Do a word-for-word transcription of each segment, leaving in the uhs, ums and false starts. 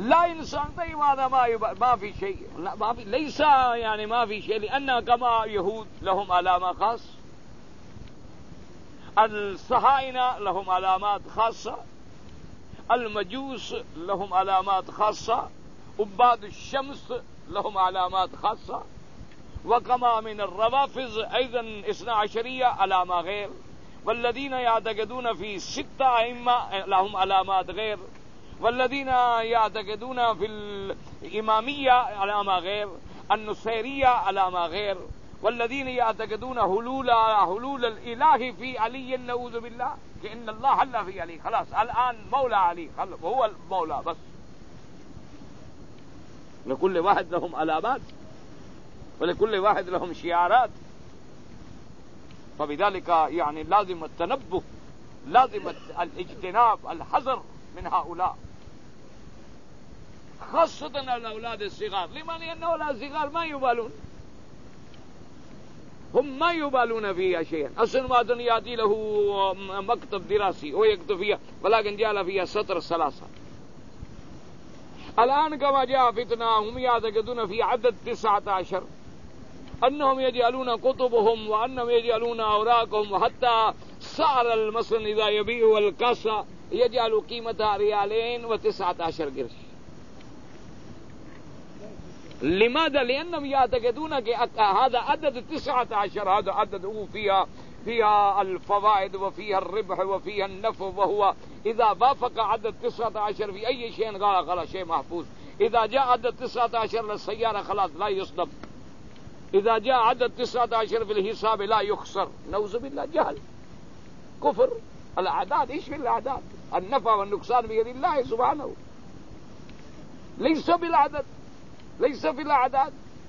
لا إنسان طيب هذا ما يبقى ما في شيء، لا ما في، ليس يعني ما في شيء، لأن كما يهود لهم علامة خاصة، الصهاينة لهم علامات خاصة، المجوس لهم علامات خاصة، عباد الشمس لهم علامات خاصة، وكما من الروافض أيضا اثنا عشرية علامة غير، والذين يعتقدون في ستة أئمة لهم علامات غير، والذين يعتقدون في الإمامية علامة غير، النصيرية علامة غير، والذين يعتقدون حلول حلول الإله في علي نعوذ بالله، كأن الله حل في علي، خلاص الآن مولى علي هو المولى بس. لكل واحد لهم علامات ولكل واحد لهم شعارات، فبذلك يعني لازم التنبه، لازم الاجتناب، الحذر من هؤلاء، خاصة الأولاد الصغار. لمن؟ لأن أولاد الصغار ما يبالون، هم ما يبالون فيها شيئا. أصلا ما يأتي له مكتب دراسي ويكتب فيها، ولكن جعل فيها سطر ثلاثة. الآن كما جاء فتنة هم يعتقدون في عدد تسعة عشر، أنهم يجعلون كتبهم وأنهم يجعلون أوراقهم، وحتى سعر المثل إذا يبيع الكاسة يجعل قيمتها ريالين وتسعة عشر قرش. لماذا؟ لأنهم يعتقدون هذا عدد تسعة عشر، هذا عدد فيها فيها الفوائد وفيها الربح وفيها النفع، وهو إذا وافق عدد تسعة عشر في أي شيء قال خلاص شيء محفوظ. إذا جاء عدد تسعة عشر للسيارة خلاص لا يصدم، إذا جاء عدد تسعة عشر في الحساب لا يخسر. نعوذ بالله، جهل، كفر. الأعداد إيش في الأعداد؟ النفع والنقصان بيد الله سبحانه، ليس بالعدد، ليس في الأعداد،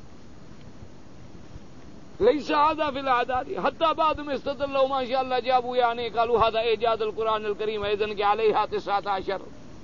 ليس هذا في الأعداد. حتى بعضهم استدلوا ما شاء الله جابوا يعني قالوا هذا إيجاد القرآن الكريم إذن عليها تسعة عشر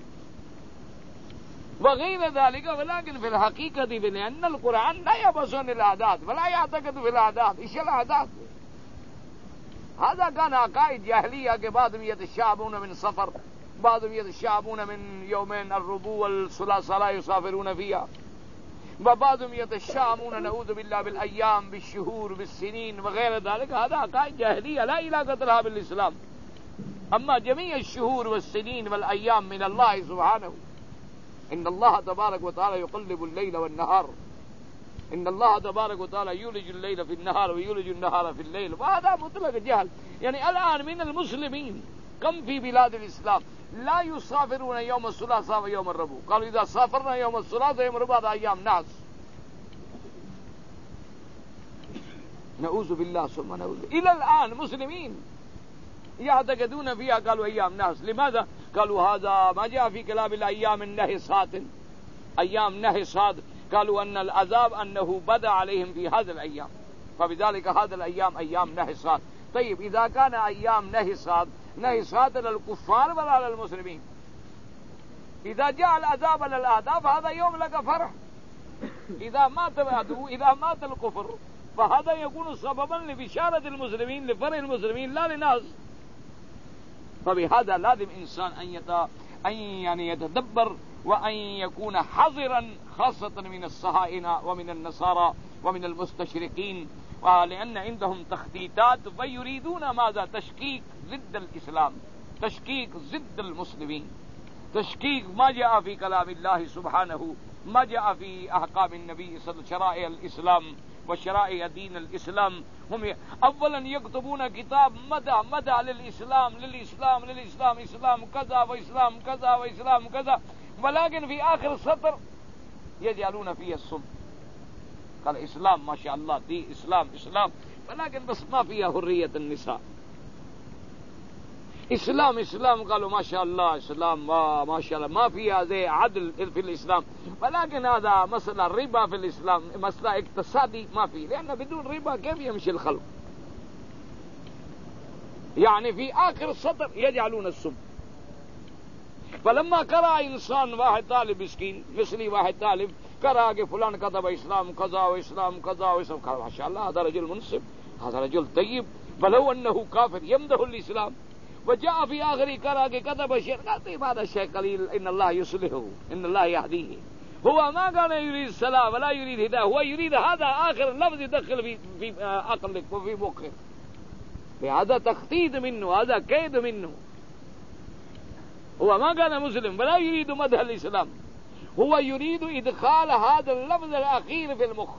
وغير ذلك. ولكن في الحقيقة لأن القرآن لا يبصون الأعداد ولا يعتقد في الأعداد. إيش الأعداد؟ هذا كان عقائد جاهلية، بعضهم يتشابهون من سفر، بعضهم يتشابهون من يومين الربوع والثلاثاء لا يسافرون فيها، وبعضهم يتشامون نعوذ بالله بالأيام بالشهور بالسنين وغير ذلك. هذا عقائد جاهلية لا علاقة لها بالإسلام. أما جميع الشهور والسنين والأيام من الله سبحانه. إن الله تبارك وتعالى يقلب الليل والنهار، إن الله تبارك وتعالى يولج الليل في النهار ويولج النهار في الليل، وهذا مطلق جهل. يعني الآن من المسلمين كم في بلاد الإسلام لا يسافرون يوم الثلاثاء ويوم الربوع؟ قالوا إذا سافرنا يوم الثلاثاء ويوم الربوع هذا أيام ناس. نعوذ بالله ثم نعوذ. إلى الآن مسلمين يعتقدون فيها قالوا أيام ناس. لماذا؟ قالوا هذا ما جاء في كلام الأيام النهصات، أيام نهصات. قالوا أن العذاب أنه بدأ عليهم في هذا الأيام، فبذلك هذا الأيام أيام نهصات. طيب إذا كان أيام نهصات، نهصات للكفار ولا للمسلمين؟ إذا جاء العذاب للأعداء فهذا يوم لك فرح. إذا مات العدو، إذا مات الكفر، فهذا يكون سببا لبشارة المسلمين، لفرح المسلمين لا لناس. فبهذا لازم إنسان أن يت... أن يعني يتدبر وأن يكون حذرا، خاصة من الصهاينة ومن النصارى ومن المستشرقين، لأن عندهم تخطيطات ويريدون ماذا؟ تشكيك ضد الإسلام، تشكيك ضد المسلمين، تشكيك ما جاء في كلام الله سبحانه، ما جاء في أحكام النبي صلى الله عليه وسلم، شرائع الإسلام وشرائع دين الإسلام. هم أولا يكتبون كتاب مدى مدى للإسلام للإسلام للإسلام، إسلام كذا وإسلام كذا وإسلام كذا، ولكن في آخر السطر يجعلون فيه السم. قال إسلام ما شاء الله دي إسلام إسلام، ولكن بس ما فيها حرية النساء. إسلام إسلام قالوا ما شاء الله إسلام ما, ما شاء الله ما فيها زي عدل في الإسلام، ولكن هذا مسألة ربا في الإسلام، مسألة اقتصادي ما فيه، لأن بدون ربا كيف يمشي الخلق؟ يعني في آخر السطر يجعلون السم. فلما قرأ إنسان واحد طالب مسكين مثلي، واحد طالب قرأ کہ فلان كتب إسلام كذا وإسلام كذا وإسلام قال ما شاء الله هذا رجل منصف، هذا رجل طيب، ولو أنه كافر يمدح الإسلام وجاء في آخر قرأ كتب الشيخ قال هذا الشيء قليل إن الله يصلحه إن الله يهديه. هو ما كان يريد الصلاة ولا يريد هداية، هو يريد هذا آخر لفظ يدخل في في عقلك وفي مخك. هذا تخطيط منه، هذا كيد منه. هو ما كان مسلم ولا يريد مدح الإسلام، هو يريد إدخال هذا اللفظ الأخير في المخ.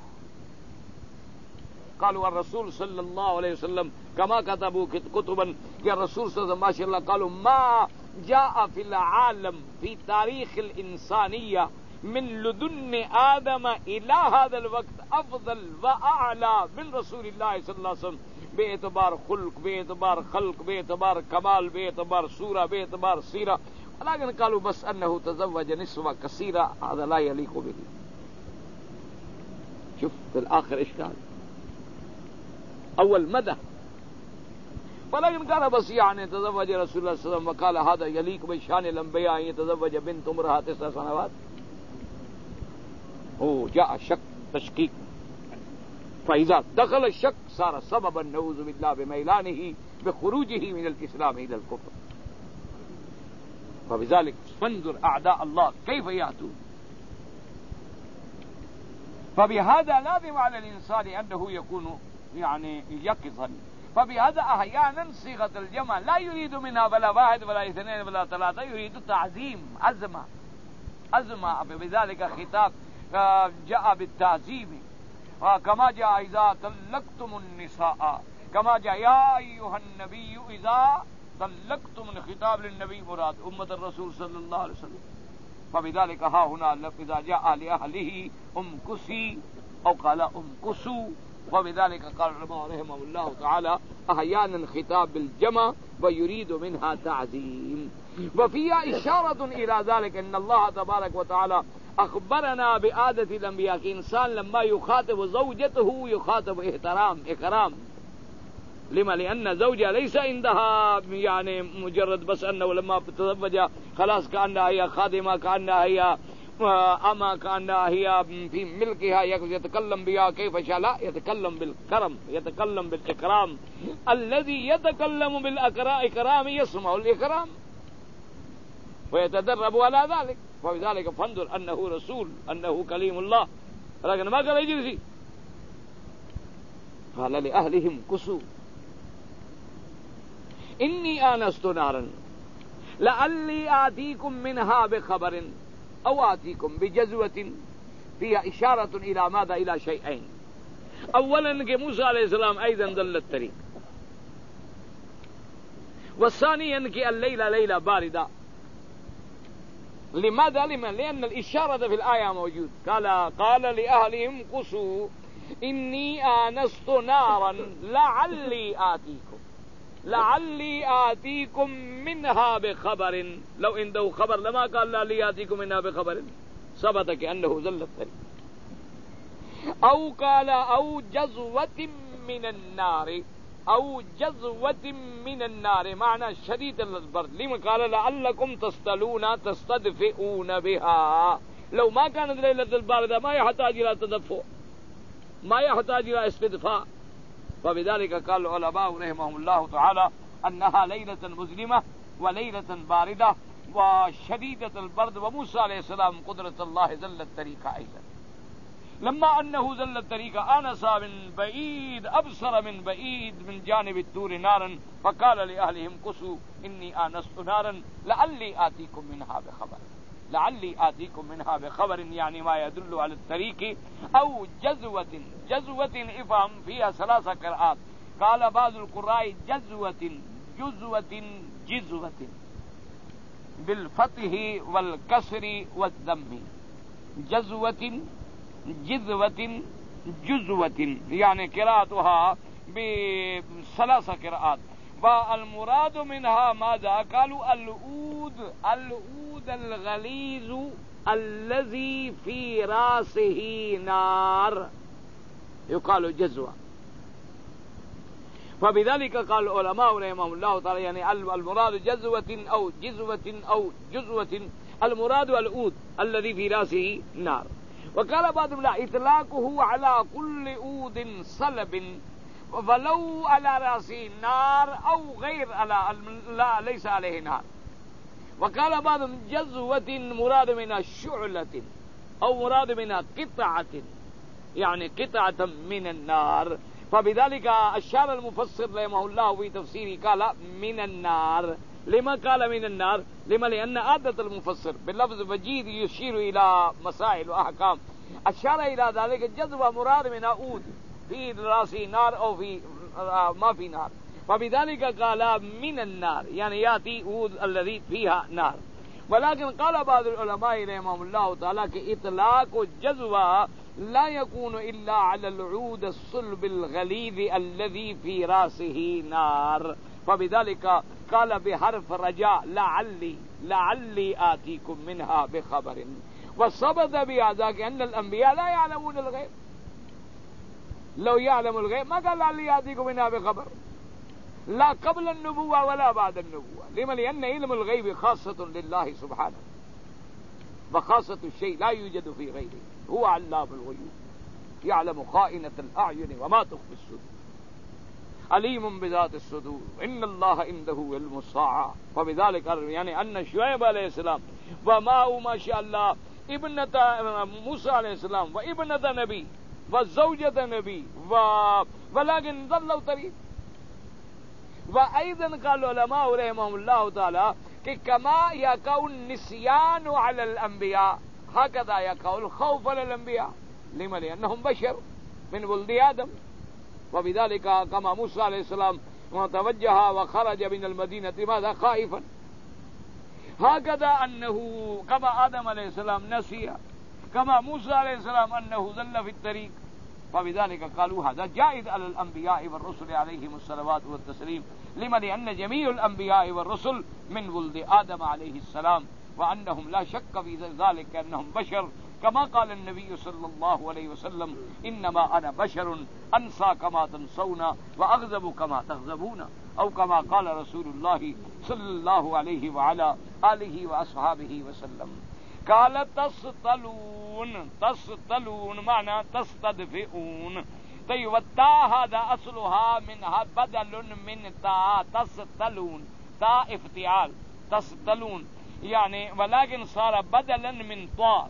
قالوا الرسول صلى الله عليه وسلم كما كتبوا كتبا يا الرسول صلى الله عليه وسلم ما شاء الله قالوا ما جاء في العالم في تاريخ الإنسانية من لدن آدم إلى هذا الوقت أفضل وأعلى من رسول الله صلى الله عليه وسلم باعتبار خلق، باعتبار خلق، باعتبار كمال، باعتبار صورة، باعتبار سيرة. ولكن قالوا بس أنه تزوج نسوة كثيرة هذا لا يليق به. شوف في الآخر إشكال. أول مدح، ولكن كان بس يعني تزوج رسول الله صلى الله عليه وسلم وقال هذا يليق بشان الأنبياء أن يتزوج بنت عمرها تسع سنوات. هو جاء شك تشكيك، فإذا دخل الشك صار سببا نعوذ بالله بميلانه بخروجه من الإسلام إلى الكفر. فبذلك فانظر أعداء الله كيف يأتون. فبهذا لازم على الإنسان أنه يكون يعني يقظا. فبهذا أحيانا صيغة الجمع لا يريد منها ولا واحد ولا اثنين ولا ثلاثة، يريد تعظيم، عزمة عزمة. بذلك خطاب جاء بالتعظيم، كما جاء إذا طلقتم النساء، كما جاء يا أيها النبي إذا طلقتم. الخطاب للنبي مراد أمة الرسول صلى الله عليه وسلم. فبذلك ها هنا إذا جاء لأهله امكسي أو قال امكسوا. وبذلك قال العلماء رحمه الله تعالى أحيانا خطاب بالجمع ويريد منها تعظيم. وفيها إشارة إلى ذلك أن الله تبارك وتعالى أخبرنا بعادة الأنبياء کہ إنسان لما يخاطب زوجته يخاطب احترام إكرام. لما لأن زوجها ليس عندها يعني مجرد بس أنه لما تزوج خلاص كأنها هي خادمة، كأنها هي أما، كأنها هي في ملكها يتكلم بها كيف شاء. لا، يتكلم بالكرم، يتكلم بالإكرام. الذي يتكلم بالإكرام يسمع الإكرام ويتدرب على ذلك. وبذلك فانظر أنه رسول، أنه كليم الله، لكن ما قال يجلسي. قال لأهلهم كسوا إني آنست نارا لعلي آتيكم منها بخبر أو آتيكم بجزوة. فيها إشارة إلى ماذا؟ إلى شيئين. أولا کہ موسیٰ علیہ السلام أيضا ضل الطريق، والثانيا کہ الليلة ليلة باردة. لماذا؟ لمن؟ لأن الإشارة في الآية موجود. قال قال لأهلهم قسوا إني آنست نارا لعلي آتيكم لعلي آتيكم منها بخبر. لو عنده خبر لما قال لعلي آتيكم منها بخبر، ثبت كأنه زل الطريق. أو قال أو جزوة من النار، أو جزوة من النار معنى شديد البرد. لما قال لعلكم تصطلون تستدفئون بها. لو ما كانت ليلة الباردة ما يحتاج إلى تدفؤ، ما يحتاج إلى استدفاء. فبذلك قال العلماء رحمهم الله تعالى أنها ليلة مظلمة وليلة باردة وشديدة البرد. وموسى عليه السلام قدرة الله زل الطريق أيضا. لما أنه زل الطريق آنس من بعيد، أبصر من بعيد من جانب الطور نارا، فقال لأهلهم قسوا إني آنست نارا لعلي آتيكم منها بخبر. لعلي آتيكم منها بخبر يعني ما يدل على الطريق. أو جزوة. جزوة إفهم فيها ثلاثة قراءات. قال بعض القراء جزوة جزوة جزوة بالفتح والكسر والضم. جزوة جزوة جزوة يعني قراءتها بثلاثة قراءات. والمراد منها ماذا؟ قالوا العود، العود الغليظ الذي في راسه نار يقال جزوة. فبذلك قال العلماء رحمهم الله تعالى يعني المراد جزوة أو جزوة أو جزوة، المراد العود الذي في راسه نار. وقال بعضهم لا، إطلاقه على كل عود صلب ولو على راسه نار او غير على لا ليس عليه نار. وقال بعضهم جزوة مراد منها شعلة او مراد منها قطعة يعني قطعة من النار. فبذلك اشار المفسر رحمه الله في تفسيره قال من النار. لما قال من النار؟ لما لأن عادة المفسر باللفظ وجيد يشير إلى مسائل وأحكام، أشار إلى ذلك جذب مراد من عود في راسه نار أو في ما في نار، فبذلك قال من النار يعني يأتي عود الذي فيها نار. ولكن قال بعض العلماء رحمهم الله تعالى كإطلاق جذب لا يكون إلا على العود الصلب الغليظ الذي في راسه نار، فبذلك قال بحرف رجاء لعلي لعلي آتيكم منها بخبر. وثبت بهذا أن الأنبياء لا يعلمون الغيب، لو يعلم الغيب ما قال لعلي آتيكم منها بخبر، لا قبل النبوة ولا بعد النبوة. لما؟ لأن علم الغيب خاصة لله سبحانه، وخاصة الشيء لا يوجد في غيره، هو علام الغيوب يعلم خائنة الأعين وما تخفي الصدور عليم بذات الصدور إن الله عنده علم الساعة. فبذلك يعني أن شعيب عليه السلام وما ما شاء الله ابنة موسى عليه السلام وابنة نبي وزوجة نبي و... ولكن ضلوا طريق. وأيضا قال العلماء رحمهم الله تعالى کہ كما يقع النسيان على الأنبياء هكذا يقع الخوف على الأنبياء. لما؟ لأنهم بشر من ولد آدم. وبذلك كما موسى عليه السلام توجه وخرج من المدينة ماذا؟ خائفا، هكذا أنه كما آدم عليه السلام نسي، كما موسى عليه السلام أنه ظل في الطريق. فبذلك قالوا هذا جائز على الأنبياء والرسل عليهم الصلوات والتسليم. لما؟ لأن جميع الأنبياء والرسل من ولد آدم عليه السلام، وأنهم لا شك في ذلك أنهم بشر، كما قال النبي صلى الله عليه وسلم إنما أنا بشر أنسى كما تنسون وأغضب كما تغضبون، أو كما قال رسول الله صلى الله عليه وعلى آله وأصحابه وسلم. قال تسطلون، تسطلون معنى تستدفئون. طيب التاء هذا أصلها منها بدل من تاء تسطلون، تاء افتعال تسطلون يعني، ولكن صار بدلا من طاء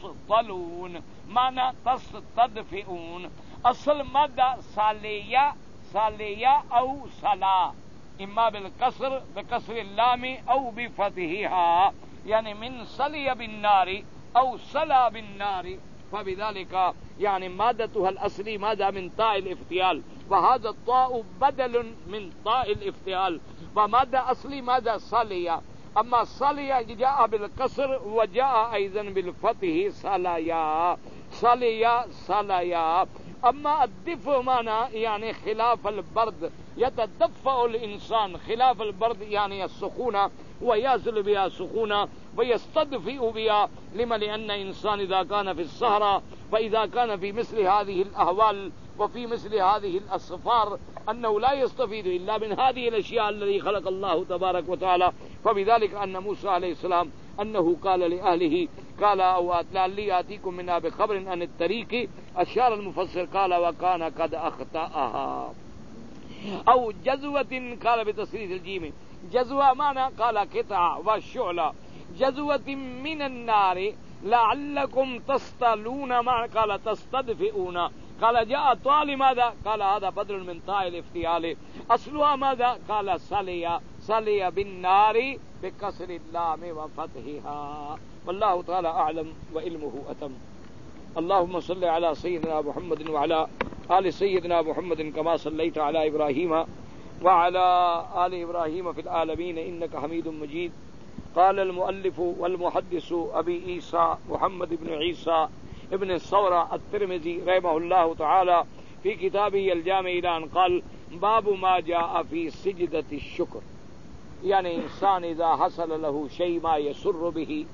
تسطلون معنى تستدفئون. اصل مدى سالية سالية او سلا، اما بالكسر بكسر اللام او بفتحها، يعني من سلي بالنار او سلا بالنار. فبذلك يعني مادتها الاصلي ماذا؟ من طاء الافتعال، وهذا الطاء بدل من طاء الافتعال، ومادة اصلي ماذا؟ سالية. اما ساليا جاء بالكسر وجاء ايضا بالفتح ساليا ساليا ساليا. اما الدفء معنى يعني خلاف البرد، يتدفأ الانسان خلاف البرد يعني السخونة، ويزل بها سخونة ويستدفئ بها. لما؟ لأن إنسان إذا كان في الصحراء فإذا كان في مثل هذه الأهوال وفي مثل هذه الأصفار أنه لا يستفيد إلا من هذه الأشياء التي خلق الله تبارك وتعالى. فبذلك أن موسى عليه السلام أنه قال لأهله قال أو لعلي آتيكم منها بخبر عن الطريق، أشار المفسر قال وكان قد أخطأها. أو جزوة قال بتصريف الجيم، جزوة معنى قال قطعة وشعلة، جزوة من النار لعلكم تصطلون معنى قال تستدفئون. قال جاء طال ماذا؟ قال هذا بدل من طاء الافتعال. أصلها ماذا؟ قال سلي سلي بالنار بكسر اللام وفتحها. والله تعالى أعلم وعلمه أتم. اللهم صل على سيدنا محمد وعلى آل سيدنا محمد كما صليت على إبراهيم وعلى آل إبراهيم في العالمين إنك حميد مجيد. قال المؤلف والمحدث أبي عيسى محمد بن عيسى ابن الثورة الترمذي رحمه الله تعالى في كتابه الجامع إلى أن قال باب ما جاء في سجدة الشكر، يعني إنسان إذا حصل له شيء ما يسر به،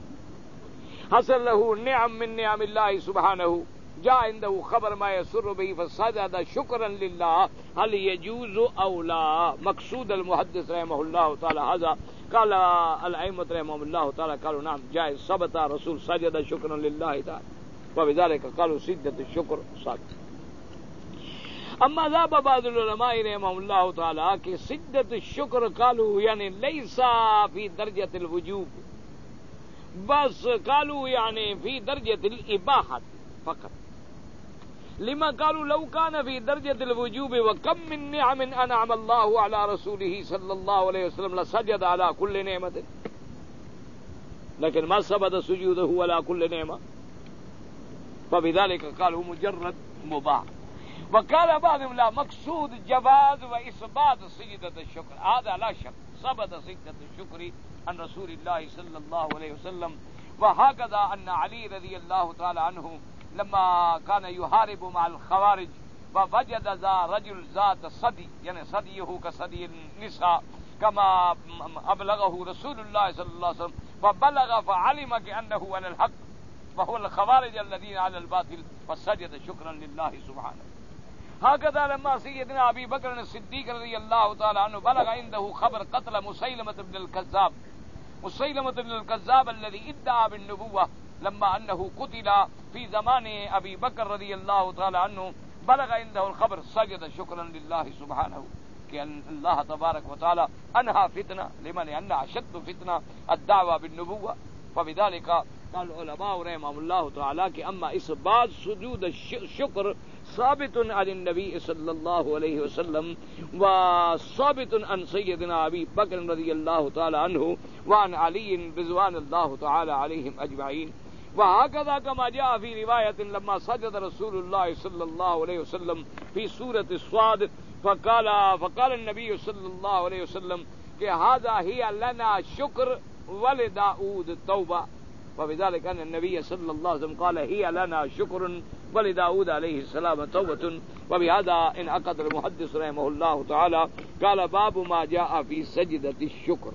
حصل له نعم من نعم الله سبحانه، جاء عنده خبر ما يسر به فسجد شكرا لله، هل يجوز أو لا؟ مقصود المحدث رحمه الله تعالى هذا. قال الأئمة رحمهم الله تعالى قالوا نعم جائز، ثبت رسول سجد شكرا لله تعالى، وبذلك قالوا سجدة الشكر صادق. اما ذهب بعض العلماء رحمهم الله تعالی کہ شدت الشکر قالوا یعنی لیس فی درجۃ الوجوب، بس قالوا یعنی فی درجۃ الاباحۃ فقط. لما قالوا لو كان في درجة الوجوب وكم من نعم أنعم الله على رسوله صلى الله عليه وسلم لسجد على كل نعمة، لكن ما ثبت سجوده على كل نعمة، فبذلك قالوا مجرد مباح. وقال بعضهم لا مقصود جواز وإثبات سجدة الشكر، هذا لا شك ثبت سجدة الشكر عن رسول الله صلى الله عليه وسلم. وهكذا أن علي رضي الله تعالى عنه لما كان يحارب مع الخوارج ووجد ذا رجل ذات صدي يعني صديه كصدي النساء كما أبلغه رسول الله صلى الله عليه وسلم، فبلغ فعلم كأنه على الحق وهو الخوارج الذين على الباطل فسجد شكرا لله سبحانه. هكذا لما سيدنا أبي بكر الصديق رضي الله تعالى عنه بلغ عنده خبر قتل مسيلمة بن الكذاب، مسيلمة بن الكذاب الذي ادعى بالنبوة، لما أنه قتل في زمان أبي بكر رضي الله تعالى عنه بلغ عنده الخبر سجد شكرا لله سبحانه كأن الله تبارك وتعالى أنهى فتنة لمن أن أشد فتنة الدعوة بالنبوة. فبذلك قال العلماء رحمهم الله تعالى کہ اما اثبات سجود الشکر ثابت عن النبي صلى الله عليه وسلم وثابت عن سيدنا أبي بكر رضي الله تعالى عنه وعن علي رضوان الله تعالى عليهم أجمعين. وهكذا كما جاء في رواية لما سجد رسول الله صلى الله عليه وسلم في سورة الصاد فقال فقال النبي صلى الله عليه وسلم کہ هذا هي لنا شكر ولداود توبة، وبذلك أن النبي صلى الله عليه وسلم قال هي لنا شكر ولداود عليه السلام توبة. وبهذا انعقد المحدث رحمه الله تعالى قال باب ما جاء في سجدة الشكر.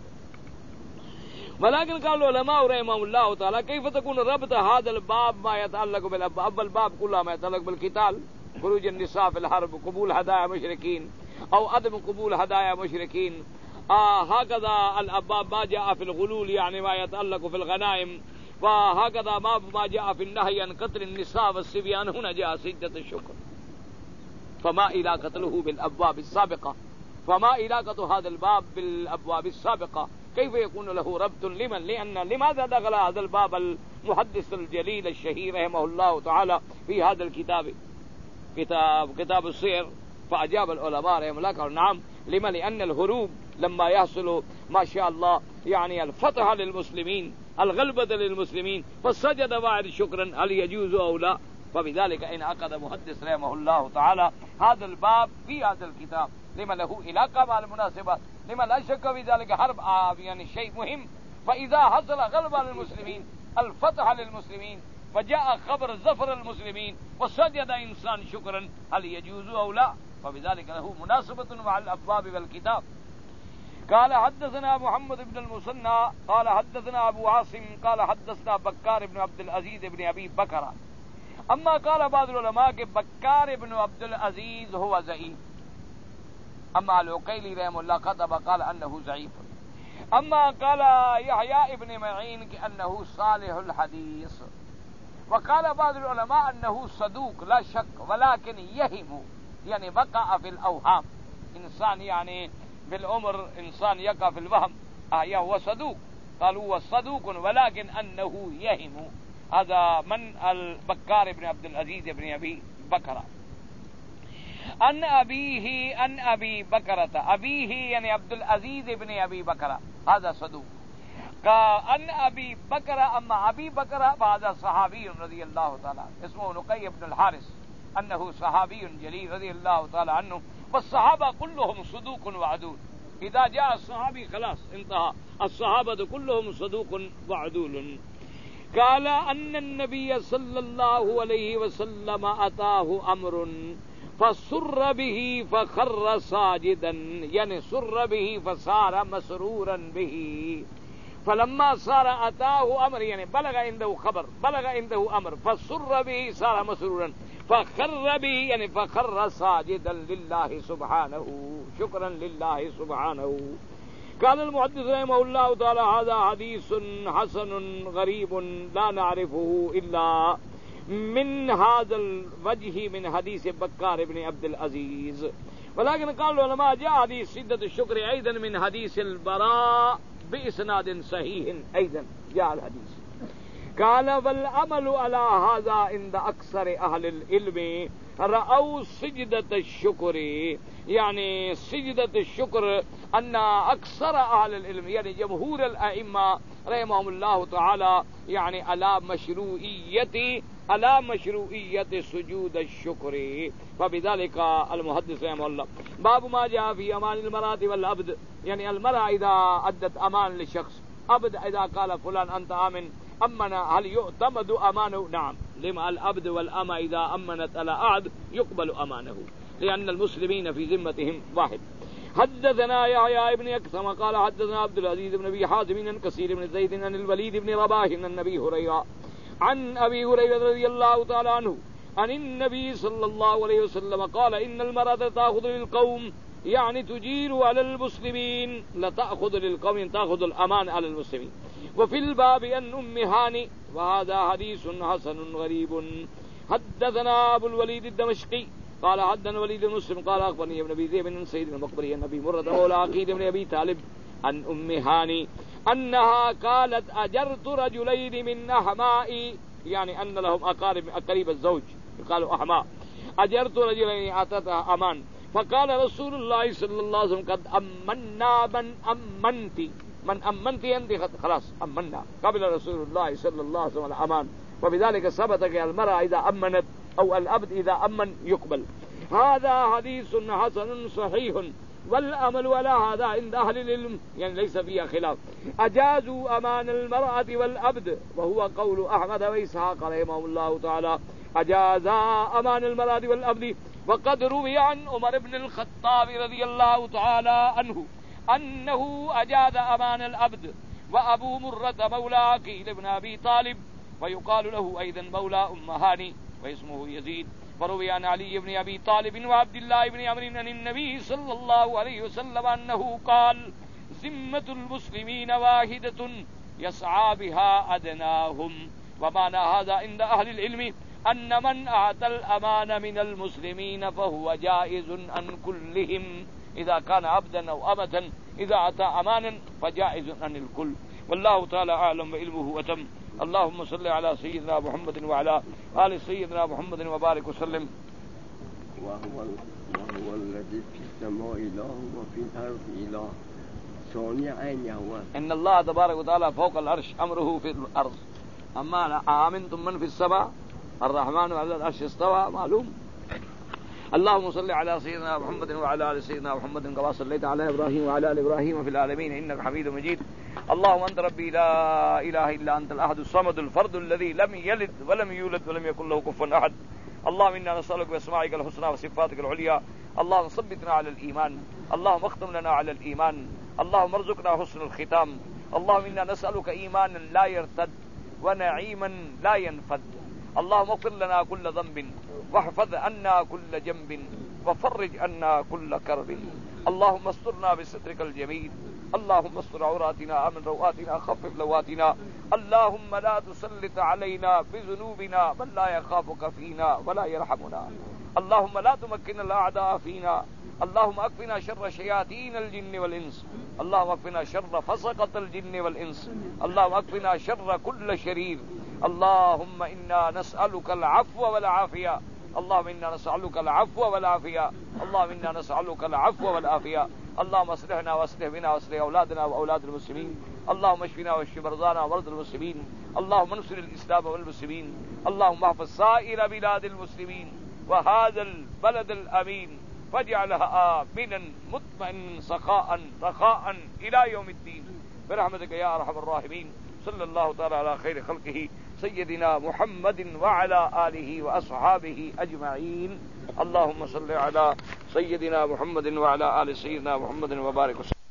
ولكن قال العلماء رحمهم الله تعالى كيف تكون ربط هذا الباب ما يتعلق بالأب الباب كله ما يتعلق بالقتال، خروج النساء في الحرب، قبول هدايا مشركين أو عدم قبول هدايا مشركين. آه هكذا الأبواب ما جاء في الغلول يعني ما يتعلق في الغنائم، وهكذا ما ما جاء في النهي عن قتل النساء والصبيان هنا جاء سجدة الشكر. فما علاقته بالأبواب السابقة، فما علاقة هذا الباب بالأبواب السابقة؟ كيف يكون له ربط؟ لمن؟ لأن لماذا دخل هذا الباب المحدث الجليل الشهير رحمه الله تعالى في هذا الكتاب كتاب كتاب السير؟ فأجاب العلماء رحمه الله قالوا نعم، لما؟ لأن الهروب لما يحصل ما شاء الله يعني الفتح للمسلمين الغلبة للمسلمين فسجد واحد شكرا هل يجوز أو لا؟ فبذلك انعقد محدث رحمه الله تعالى هذا الباب في هذا الكتاب. لما له علاقة مع المناسبات، لما لا شك في ذلك حرب آب يعني شيء مهم. فإذا حصل غلبة للمسلمين الفتح للمسلمين وجاء خبر ظفر المسلمين وسجد إنسان شكرا هل يجوز أو لا؟ فبذلك له مناسبة مع الأبواب والكتاب. قال حدثنا محمد بن المثنى قال حدثنا أبو عاصم قال حدثنا بكار بن عبد العزيز بن أبي بكر. أما قال بعض العلماء کہ بكار بن عبد العزيز هو ضعيف، أما العقيلي رحمه الله كتب قال أنه ضعيف. أما قال يحيى ابن معين كأنه صالح الحديث. وقال بعض العلماء أنه صدوق لا شك ولكن يهم يعني وقع في الأوهام، إنسان يعني بالعمر إنسان يقع في الوهم آه هو صدوق، قالوا هو صدوق ولكن أنه يهم. هذا من البكار بن عبد العزيز بن أبي بكر. أن أبيه أن أبي بكرة، أبيه يعني عبد العزيز بن أبي بكر هذا صدوق. أن أبي بكر أما أبي بكر هذا صحابي رضي الله تعالى اسمه نقي بن الحارث، أنه صحابي جليل رضي الله تعالى عنه. والصحابة كلهم صدوق وعدول، إذا جاء الصحابي خلاص انتهى، الصحابة كلهم صدوق وعدول. قال أن النبي صلى الله عليه وسلم أتاه أمر فسر به فخر ساجدا، يعني سر به فصار مسرورا به. فلما صار أتاه أمر يعني بلغ عنده خبر، بلغ عنده أمر فسر به صار مسرورا، فخر به يعني فخر ساجدا لله سبحانه شكرا لله سبحانه. قال المحدث رحمه الله تعالى هذا حديث حسن غريب لا نعرفه إلا من هذا الوجه من حديث بكار بن عبد العزيز. ولكن قال العلماء جاء حديث شدة الشكر أيضا من حديث البراء بإسناد صحيح أيضا جاء الحديث. قال والعمل على هذا عند أكثر أهل العلم رأوا سجدة الشكر، يعني سجدة الشكر أن أكثر أهل العلم يعني جمهور الأئمة رحمهم الله تعالى يعني على مشروعية على مشروعية سجود الشكر. فبذلك المحدث رحمه الله باب ما جاء في أمان المرأة والعبد، يعني المرأة إذا أدت أمان لشخص، عبد إذا قال فلان أنت آمن أمن هل يعتمد أمانه؟ نعم، لما العبد والأمة إذا أمنت على عهد يقبل أمانه، لأن المسلمين في ذمتهم واحد. حدثنا يحيى بن يكثم قال حدثنا عبد العزيز بن أبي حازم عن كثير بن زيد عن الوليد بن رباح عن النبي هريرة عن أبي هريرة رضي الله تعالى عنه عن النبي صلى الله عليه وسلم قال إن المرأة تأخذ للقوم، يعني تجير على المسلمين، لا تأخذ للقوم تأخذ الأمان على المسلمين. وفي الباب أن أم هاني، وهذا حديث حسن غريب. حدثنا أبو الوليد الدمشقي قال حدثنا وليد بن مسلم قال أخبرني ابن أبي ذئب بن سيد المقبري عن أبي مرة مولى عقيل بن أبي طالب عن أم هاني أنها قالت أجرت رجلين من أحمائي، يعني أن لهم أقارب قريب الزوج قالوا أحماء، أجرت رجلين أعطتها أمان، فقال رسول الله صلى الله عليه وسلم قد أمنا من أمنت، من أمنت أنت خلاص أمنا، قبل رسول الله صلى الله عليه وسلم الأمان. وبذلك ثبت أن المرأة إذا أمنت أو العبد إذا أمن يقبل. هذا حديث حسن صحيح، والأمل على هذا عند أهل العلم، يعني ليس فيها خلاف. أجازوا أمان المرأة والعبد، وهو قول أحمد وإسحاق رحمه الله تعالى، أجازا أمان المرأة والعبد. وقد روي عن عمر بن الخطاب رضي الله تعالى عنه أنه أجاز أمان العبد، وأبو مرة مولى عقيل بن أبي طالب، ويقال له أيضا مولى أم هاني واسمه يزيد. وروي عن علي بن أبي طالب وعبد الله بن عمرو عن النبي صلى الله عليه وسلم أنه قال ذمة المسلمين واحدة يسعى بها أدناهم. ومعنى هذا عند أهل العلم أن من أعطى الأمان من المسلمين فهو جائز عن كلهم، إذا كان عبدا أو أمة إذا أعطى أمانا فجائز عن الكل. والله تعالى أعلم وعلمه وتم. اللهم صل على سيدنا محمد وعلى آل سيدنا محمد وبارك وسلم. وهو, وهو الذي في السماء إله وفي الأرض إله صانع يهوى. إن الله تبارك وتعالى فوق العرش أمره في الأرض. أما آمنتم من في السماء الرحمن على العرش استوى معلوم. اللهم صل على سيدنا محمد وعلى آل سيدنا محمد كما صليت على إبراهيم وعلى آل إبراهيم في العالمين إنك حميد مجيد. اللهم أنت ربي لا إله إلا أنت الأحد الصمد الفرد الذي لم يلد ولم يولد ولم يكن له كفوا أحد. اللهم إنا نسألك بأسمائك الحسنى وصفاتك العليا، اللهم ثبتنا على الإيمان، اللهم اختم لنا على الإيمان، اللهم ارزقنا حسن الختام. اللهم إنا نسألك إيمانا لا يرتد ونعيما لا ينفد. اللهم اغفر لنا كل ذنب واحفظ عنا كل جنب وفرج عنا كل كرب. اللهم استرنا بسترك الجميل، اللهم استر عوراتنا من روآتنا خفف لواتنا. اللهم لا تسلط علينا بذنوبنا من لا يخافك فينا ولا يرحمنا. اللهم لا تمكن الأعداء فينا. اللهم اكفنا شر شياطين الجن والإنس. اللهم اكفنا شر فسقة الجن والإنس. اللهم اكفنا شر كل شرير. اللهم إنا نسألك العفو والعافية. اللهم إنا نسألك العفو والعافية. اللهم إنا نسألك العفو والعافية. اللهم اصلحنا واصلح بنا واصلح أولادنا وأولاد المسلمين. اللهم اشفنا واشف مرضانا ومرضى المسلمين. اللهم انصر الإسلام والمسلمين. اللهم احفظ سائر بلاد المسلمين وهذا البلد الأمين، فاجعلها آمنا مطمئنا سخاء رخاء إلى يوم الدين برحمتك يا أرحم الراحمين. صلى الله تعالى على خير خلقه سيدنا محمد وعلى آله وأصحابه أجمعين. اللهم صل على سيدنا محمد وعلى آل سيدنا محمد وبارك وسلم.